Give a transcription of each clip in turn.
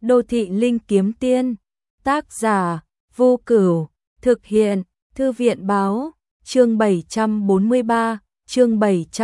Đô thị linh kiếm tiên, tác giả, Vô Cửu, thực hiện, Thư viện báo, chương 743, chương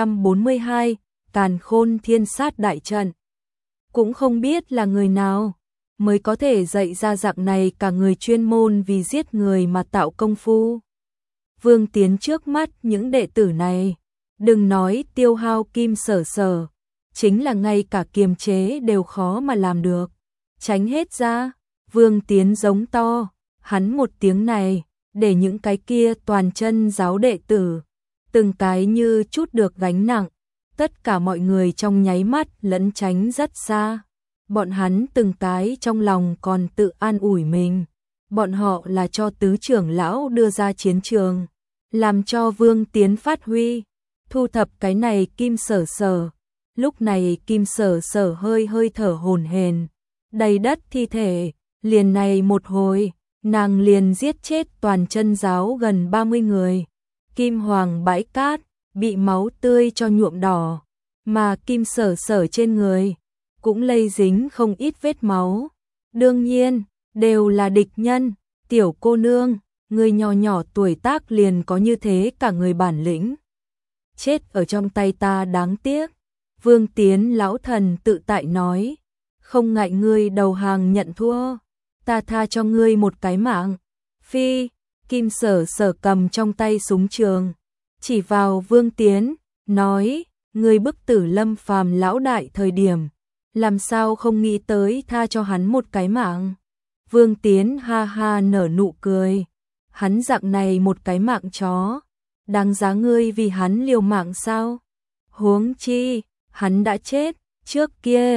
742, Càn Khôn Thiên Sát đại trận. Cũng không biết là người nào mới có thể dạy ra dạng này cả người chuyên môn vì giết người mà tạo công phu. Vương Tiến trước mắt những đệ tử này, đừng nói tiêu hao kim sở sở, chính là ngay cả kiềm chế đều khó mà làm được. Tránh hết ra, Vương Tiến giống to, hắn một tiếng này, để những cái kia toàn chân giáo đệ tử, từng cái như chút được gánh nặng, tất cả mọi người trong nháy mắt lẫn tránh rất xa. Bọn hắn từng cái trong lòng còn tự an ủi mình, bọn họ là cho tứ trưởng lão đưa ra chiến trường, làm cho Vương Tiến phát huy, thu thập cái này kim sở sở. Lúc này kim sở sở hơi hơi thở hổn hển, đầy đất thi thể, liền này một hồi, nàng liền giết chết toàn chân giáo gần 30 người. Kim hoàng bãi cát, bị máu tươi cho nhuộm đỏ, mà kim sở sở trên người cũng lây dính không ít vết máu. Đương nhiên, đều là địch nhân, tiểu cô nương, người nhỏ nhỏ tuổi tác liền có như thế cả người bản lĩnh. Chết ở trong tay ta đáng tiếc. Vương Tiến lão thần tự tại nói, không ngại ngươi đầu hàng nhận thua, ta tha cho ngươi một cái mạng. Phi, kim sở sở cầm trong tay súng trường, chỉ vào Vương Tiến, nói, ngươi bức tử Lâm Phàm lão đại thời điểm, làm sao không nghĩ tới tha cho hắn một cái mạng. Vương Tiến ha ha nở nụ cười, hắn dạng này một cái mạng chó, đáng giá ngươi vì hắn liều mạng sao? Huống chi, hắn đã chết, trước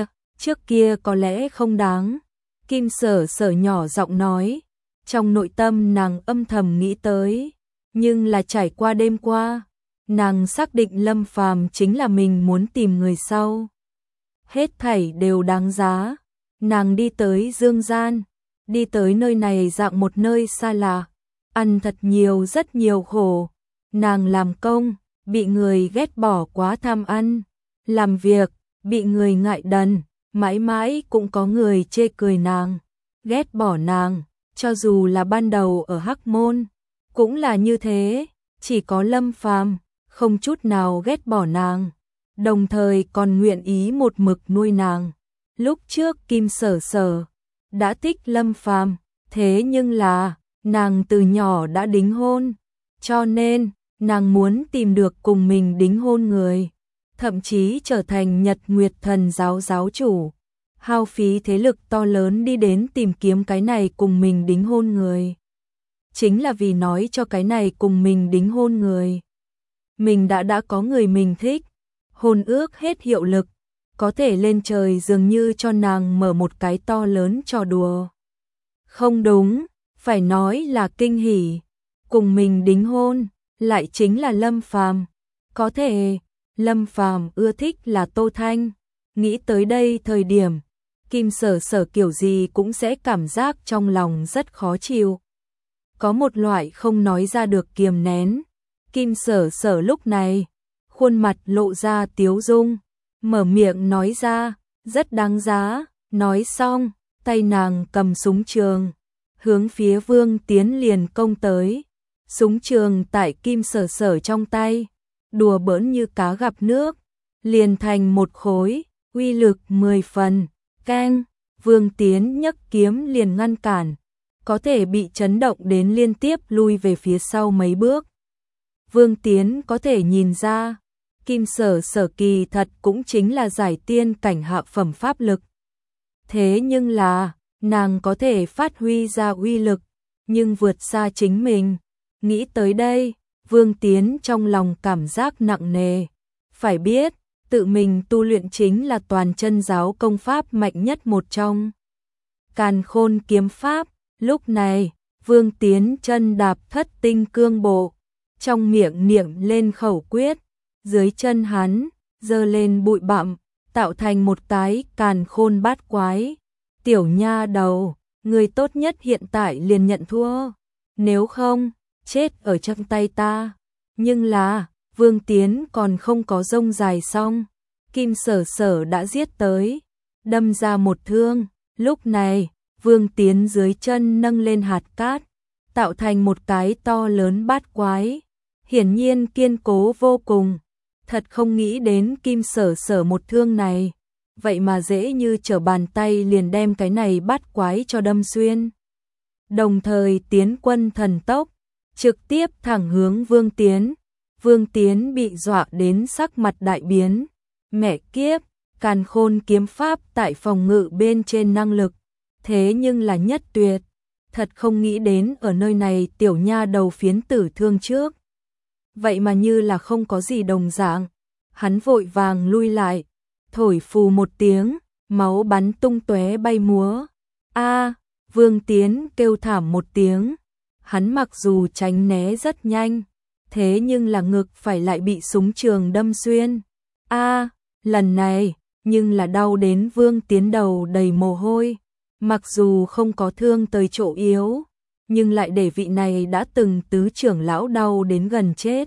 kia có lẽ không đáng. Kim sở sở nhỏ giọng nói, trong nội tâm nàng âm thầm nghĩ tới, nhưng là trải qua đêm qua, nàng xác định Lâm Phàm chính là mình muốn tìm người sau. Hết thảy đều đáng giá. Nàng đi tới dương gian, đi tới nơi này dạng một nơi xa lạ, ăn thật nhiều rất nhiều khổ. Nàng làm công, bị người ghét bỏ quá tham ăn, làm việc, bị người ngại đần, mãi mãi cũng có người chê cười nàng, ghét bỏ nàng, cho dù là ban đầu ở Hắc Môn, cũng là như thế, chỉ có Lâm Phàm không chút nào ghét bỏ nàng, đồng thời còn nguyện ý một mực nuôi nàng. Lúc trước Kim Sở Sở đã thích Lâm Phàm, thế nhưng là nàng từ nhỏ đã đính hôn, cho nên nàng muốn tìm được cùng mình đính hôn người, thậm chí trở thành Nhật Nguyệt Thần giáo giáo chủ, hao phí thế lực to lớn đi đến tìm kiếm cái này cùng mình đính hôn người. Chính là vì nói cho cái này cùng mình đính hôn người, mình đã có người mình thích, hôn ước hết hiệu lực, có thể lên trời dường như cho nàng mở một cái to lớn trò đùa. Không đúng, phải nói là kinh hỉ, cùng mình đính hôn, lại chính là Lâm Phàm. Có thể, Lâm Phàm ưa thích là Tô Thanh. Nghĩ tới đây thời điểm, Kim sở sở kiểu gì cũng sẽ cảm giác trong lòng rất khó chịu. Có một loại không nói ra được kiềm nén. Kim sở sở lúc này, khuôn mặt lộ ra tiếu dung, mở miệng nói ra, rất đáng giá. Nói xong, tay nàng cầm súng trường, hướng phía Vương Tiến liền công tới. Súng trường tại Kim sở sở trong tay, đùa bỡn như cá gặp nước, liền thành một khối, uy lực 10 phần. Keng, Vương Tiến nhấc kiếm liền ngăn cản, có thể bị chấn động đến liên tiếp lui về phía sau mấy bước. Vương Tiến có thể nhìn ra, Kim sở sở kỳ thật cũng chính là giải tiên cảnh hạ phẩm pháp lực. Thế nhưng là, nàng có thể phát huy ra uy lực, nhưng vượt xa chính mình. Nghĩ tới đây, Vương Tiến trong lòng cảm giác nặng nề. Phải biết, tự mình tu luyện chính là toàn chân giáo công pháp mạnh nhất một trong. Càn Khôn kiếm pháp. Lúc này, Vương Tiến chân đạp Thất Tinh cương bộ, trong miệng niệm lên khẩu quyết, dưới chân hắn giơ lên bụi bặm, tạo thành một cái càn khôn bát quái. Tiểu nha đầu, người tốt nhất hiện tại liền nhận thua, nếu không, chết ở trong tay ta. Nhưng là, Vương Tiến còn không có rông dài xong, Kim sở sở đã giết tới, đâm ra một thương, Lúc này, Vương Tiến dưới chân nâng lên hạt cát, tạo thành một cái to lớn bát quái, hiển nhiên kiên cố vô cùng. Thật không nghĩ đến Kim Sở Sở một thương này, vậy mà dễ như trở bàn tay liền đem cái này bát quái cho đâm xuyên. Đồng thời tiến quân thần tốc, trực tiếp thẳng hướng Vương Tiến. Vương Tiến bị dọa đến sắc mặt đại biến. Mẹ kiếp, Càn Khôn kiếm pháp tại phòng ngự bên trên năng lực, thế nhưng là nhất tuyệt. Thật không nghĩ đến ở nơi này tiểu nha đầu phiến tử thương trước. Vậy mà như là không có gì đồng dạng. Hắn vội vàng lui lại, thổi phù một tiếng, máu bắn tung tóe bay múa. A, Vương Tiến kêu thảm một tiếng. Hắn mặc dù tránh né rất nhanh, thế nhưng là ngực phải lại bị súng trường đâm xuyên. A, lần này, nhưng là đau đến Vương Tiến đầu đầy mồ hôi. Mặc dù không có thương tới chỗ yếu, nhưng lại để vị này đã từng tứ trưởng lão đau đến gần chết.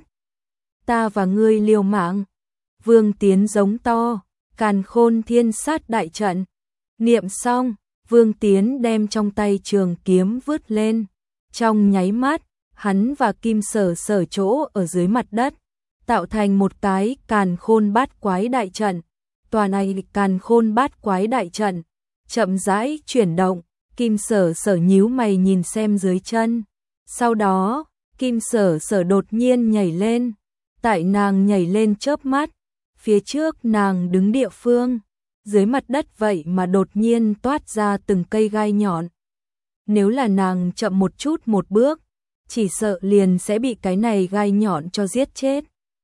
Ta và ngươi liều mạng. Vương Tiến giống to, Càn Khôn thiên sát đại trận. Niệm xong, Vương Tiến đem trong tay trường kiếm vứt lên. Trong nháy mắt, hắn và Kim Sở Sở chỗ ở dưới mặt đất, tạo thành một cái Càn Khôn bát quái đại trận. Tòa này Càn Khôn bát quái đại trận chậm rãi chuyển động, Kim Sở Sở nhíu mày nhìn xem dưới chân. Sau đó, Kim Sở Sở đột nhiên nhảy lên. Tại nàng nhảy lên chớp mắt, phía trước nàng đứng địa phương, dưới mặt đất vậy mà đột nhiên toát ra từng cây gai nhọn. Nếu là nàng chậm một chút một bước, chỉ sợ liền sẽ bị cái này gai nhọn cho giết chết.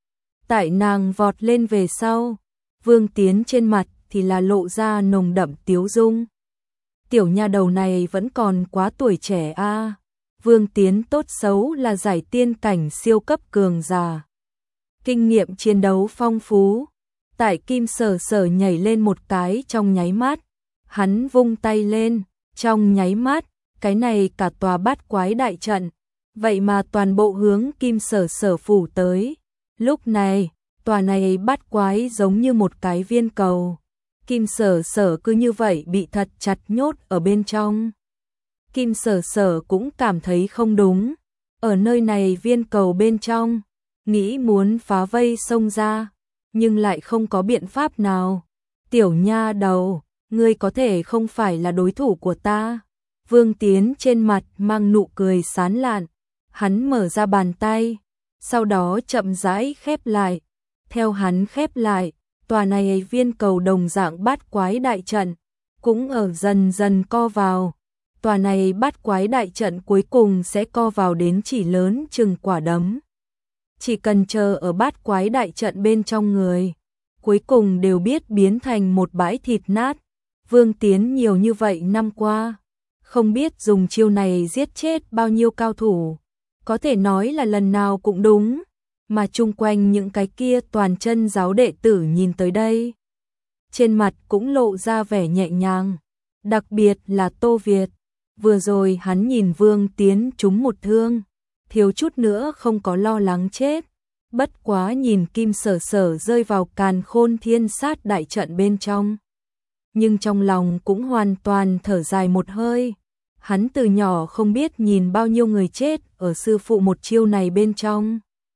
Tại nàng vọt lên về sau, Vương Tiến trên mặt thì là lộ ra nồng đậm tiếu dung. Tiểu nha đầu này vẫn còn quá tuổi trẻ a. Vương Tiến tốt xấu là giải tiên cảnh siêu cấp cường giả. Kinh nghiệm chiến đấu phong phú. Tại Kim Sở Sở nhảy lên một cái trong nháy mắt, hắn vung tay lên, trong nháy mắt, cái này cả tòa bát quái đại trận, vậy mà toàn bộ hướng Kim Sở Sở phủ tới. Lúc này, tòa này bát quái giống như một cái viên cầu. Kim Sở Sở cứ như vậy bị thật chặt nhốt ở bên trong. Kim Sở Sở cũng cảm thấy không đúng. Ở nơi này viên cầu bên trong, nghĩ muốn phá vây xông ra, nhưng lại không có biện pháp nào. Tiểu nha đầu, ngươi có thể không phải là đối thủ của ta. Vương Tiến trên mặt mang nụ cười sán lạn. Hắn mở ra bàn tay, sau đó chậm rãi khép lại. Theo hắn khép lại, tòa này viên cầu đồng dạng bát quái đại trận cũng ở dần dần co vào. Tòa này bát quái đại trận cuối cùng sẽ co vào đến chỉ lớn chừng quả đấm. Chỉ cần chờ ở bát quái đại trận bên trong người, cuối cùng đều biết biến thành một bãi thịt nát. Vương Tiến nhiều như vậy năm qua, không biết dùng chiêu này giết chết bao nhiêu cao thủ. Có thể nói là lần nào cũng đúng, mà chung quanh những cái kia toàn chân giáo đệ tử nhìn tới đây, trên mặt cũng lộ ra vẻ nhẹ nhàng. Đặc biệt là Tô Việt, vừa rồi hắn nhìn Vương Tiến trúng một thương, thiếu chút nữa không có lo lắng chết. Bất quá nhìn Kim Sở Sở rơi vào Càn Khôn thiên sát đại trận bên trong, nhưng trong lòng cũng hoàn toàn thở dài một hơi. Hắn từ nhỏ không biết nhìn bao nhiêu người chết ở sư phụ một chiêu này bên trong.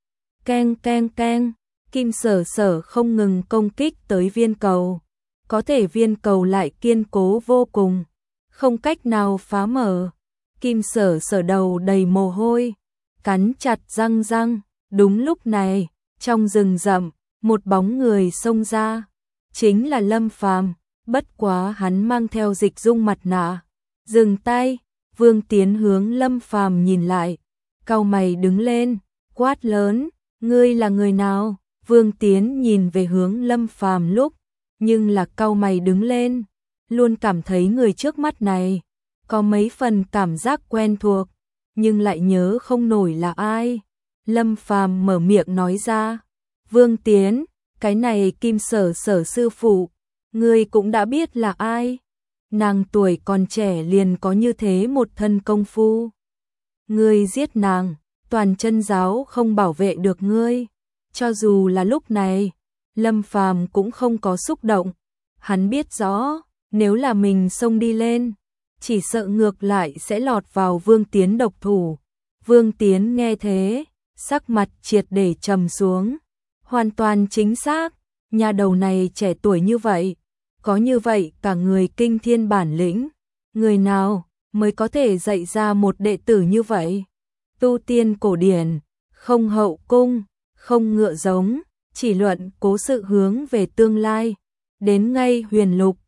Keng keng keng, Kim Sở Sở không ngừng công kích tới viên cầu. Có thể viên cầu lại kiên cố vô cùng, không cách nào phá mở. Kim Sở Sở đầu đầy mồ hôi, cắn chặt răng răng. Đúng lúc này, trong rừng rậm, một bóng người xông ra, chính là Lâm Phàm. Bất quá hắn mang theo dịch dung mặt nạ. Dừng tay, Vương Tiến hướng Lâm Phàm nhìn lại, cau mày đứng lên, quát lớn, ngươi là người nào? Vương Tiến nhìn về hướng Lâm Phàm lúc, nhưng là cau mày đứng lên, luôn cảm thấy người trước mắt này có mấy phần cảm giác quen thuộc, nhưng lại nhớ không nổi là ai. Lâm Phàm mở miệng nói ra, Vương Tiến, cái này Kim Sở Sở sư phụ, ngươi cũng đã biết là ai. Nàng tuổi còn trẻ liền có như thế một thân công phu. Ngươi giết nàng, toàn chân giáo không bảo vệ được ngươi. Cho dù là lúc này, Lâm Phàm cũng không có xúc động. Hắn biết rõ, nếu là mình xông đi lên, chỉ sợ ngược lại sẽ lọt vào Vương Tiến độc thủ. Vương Tiến nghe thế, sắc mặt triệt để trầm xuống. Hoàn toàn chính xác, nhà đầu này trẻ tuổi như vậy, có như vậy cả người kinh thiên bản lĩnh, người nào mới có thể dạy ra một đệ tử như vậy? Tu tiên cổ điển, không hậu cung, không ngựa giống, chỉ luận cố sự hướng về tương lai, đến ngay huyền lục,